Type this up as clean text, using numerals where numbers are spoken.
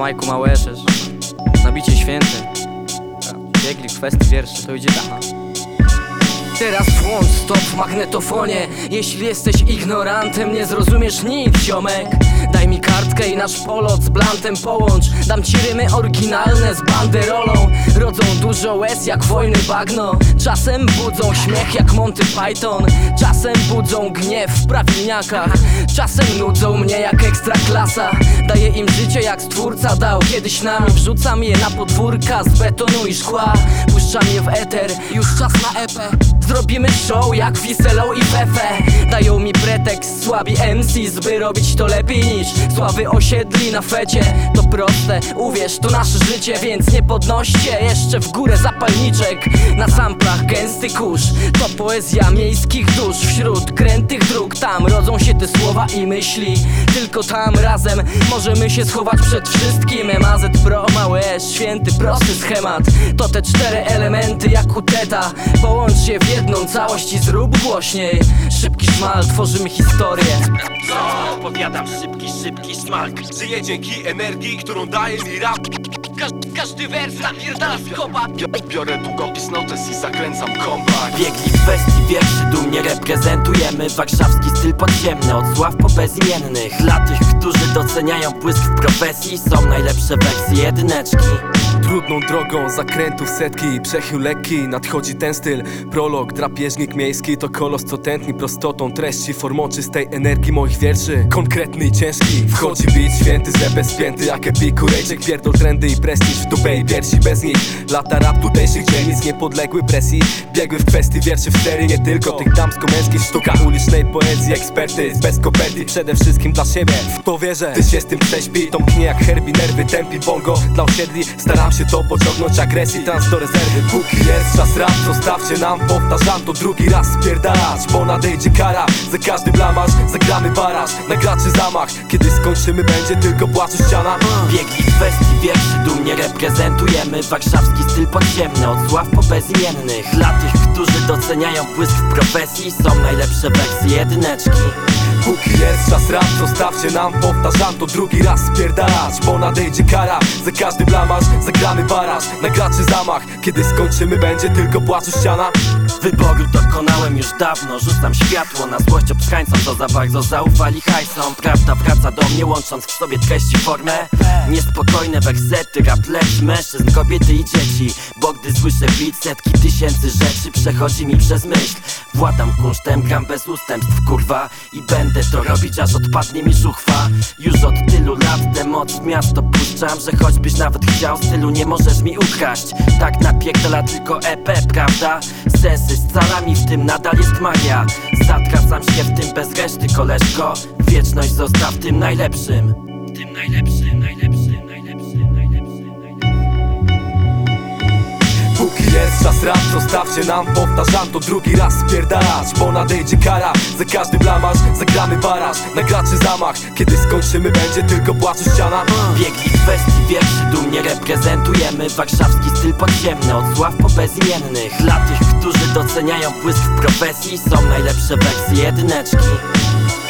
Majku Małeszesz, nabicie święty. Biegli w kwestii wierszy, to idzie tak. Teraz włącz stop w magnetofonie. Jeśli jesteś ignorantem, nie zrozumiesz nic, ziomek. Daj mi kartkę i nasz polot z blantem połącz. Dam ci rymy oryginalne z banderolą. Rodzą dużo łez jak wojny bagno. Czasem budzą śmiech jak Monty Python. Czasem budzą gniew w prawilniakach. Czasem nudzą mnie jak ekstraklasa. Daję im życie jak stwórca dał kiedyś nam. Wrzucam je na podwórka z betonu i szkła. Puszczam je w eter, już czas na epę. Zrobimy show jak Wiselą i Fefe. Dają mi pretekst słabi MCs, by robić to lepiej niż sławy osiedli na fecie. To proste, uwierz, to nasze życie, więc nie podnoście jeszcze w górę zapalniczek. Na samplach gęsty kurz, to poezja miejskich dusz. Wśród krętych dróg tam rodzą się te słowa i myśli. Tylko tam razem możemy się schować przed wszystkim. MAZ Pro, małe S, święty, prosty schemat. To te 4 elementy jak u Teta. Połącz się w jedną całość i zrób głośniej. Szybki szmal, tworzymy historię. Opowiadam szybki szmalk. Żyję dzięki energii, którą daje mi rap. Każdy wers napierdala z kopa. Biorę długopis, notes i zakręcam kompakt. Biegli w kwestii wierszy dumnie reprezentujemy warszawski styl podziemny. Od sław po bezimiennych. Dla tych, którzy doceniają błysk w profesji, są najlepsze wersje jedyneczki. Trudną drogą zakrętów setki, przechył lekki, nadchodzi ten styl. Prolog, drapieżnik miejski to kolos, co tętni prostotą treści. Formą czystej energii moich wierszy, konkretny i ciężki. Wchodzi beat święty, zepę spięty jak epikurejczyk. Pierdol trendy i prestiż w dupę i piersi bez nich. Lata rap tutejszych dzielnic nie podległy presji. Biegły w kwestii wierszy w serii, nie tylko tych damsko-męskich sztukach ulicznej poezji. Eksperty bez koperty, przede wszystkim dla siebie. W to wierzę, ty się z tym prześpi. To mknie jak herbi, nerwy, tempi, bongo. Dla osiedli staram się to pociągnąć agresji, trans do rezerwy. Póki jest czas rap, zostawcie nam, powtarzam to drugi raz spierdalać, bo nadejdzie kara. Za każdy blamaż zagramy baraż, na graczy zamach. Kiedy skończymy będzie tylko płaczu ściana. Biegli w kwestii wierszy dumnie reprezentujemy warszawski styl podziemny. Od sław po bezimiennych. Dla tych, którzy doceniają błysk w profesji, są najlepsze wersje jedyneczki. Póki jest czas rap, zostawcie nam, powtarzam to drugi raz spierdalać, bo nadejdzie kara. Za każdy blamaż zagramy baraż, na graczy zamach. Kiedy skończymy będzie tylko płaczu ściana. Wyboru dokonałem już dawno, rzucam światło na złość obschańcom, co za bardzo zaufali hajsom. Prawda wraca do mnie, łącząc w sobie treść i formę. Niespokojne wersety, rap lecz mężczyzn, kobiety i dzieci. Bo gdy słyszę beat, setki tysięcy rzeczy przechodzi mi przez myśl. Władam kunsztem, gram bez ustępstw, kurwa. I będę to robić, aż odpadnie mi żuchwa. Już od tylu lat tę moc w miasto puszczam, że choćbyś nawet chciał, stylu nie możesz mi ukraść. Tak napierdala tylko EP, prawda? Sensy scalami, w tym nadal jest magia. Zatracam się w tym bez reszty, koleżko. Wieczność zostaw tym najlepszym. Tym najlepszym, najlepszym, najlepszym, najlepszym. Póki jest czas rap, zostawcie nam, powtarzam to drugi raz spierdalać, bo nadejdzie kara. Za każdy blamaż zagramy baraż, na graczy zamach. Kiedy skończymy będzie tylko płaczu ściana. Biegli w kwestii wierszy dumnie reprezentujemy warszawski styl podziemny. Od sław po bezimiennych. Dla tych, którzy doceniają błysk w profesji, są najlepsze wersje jedyneczki.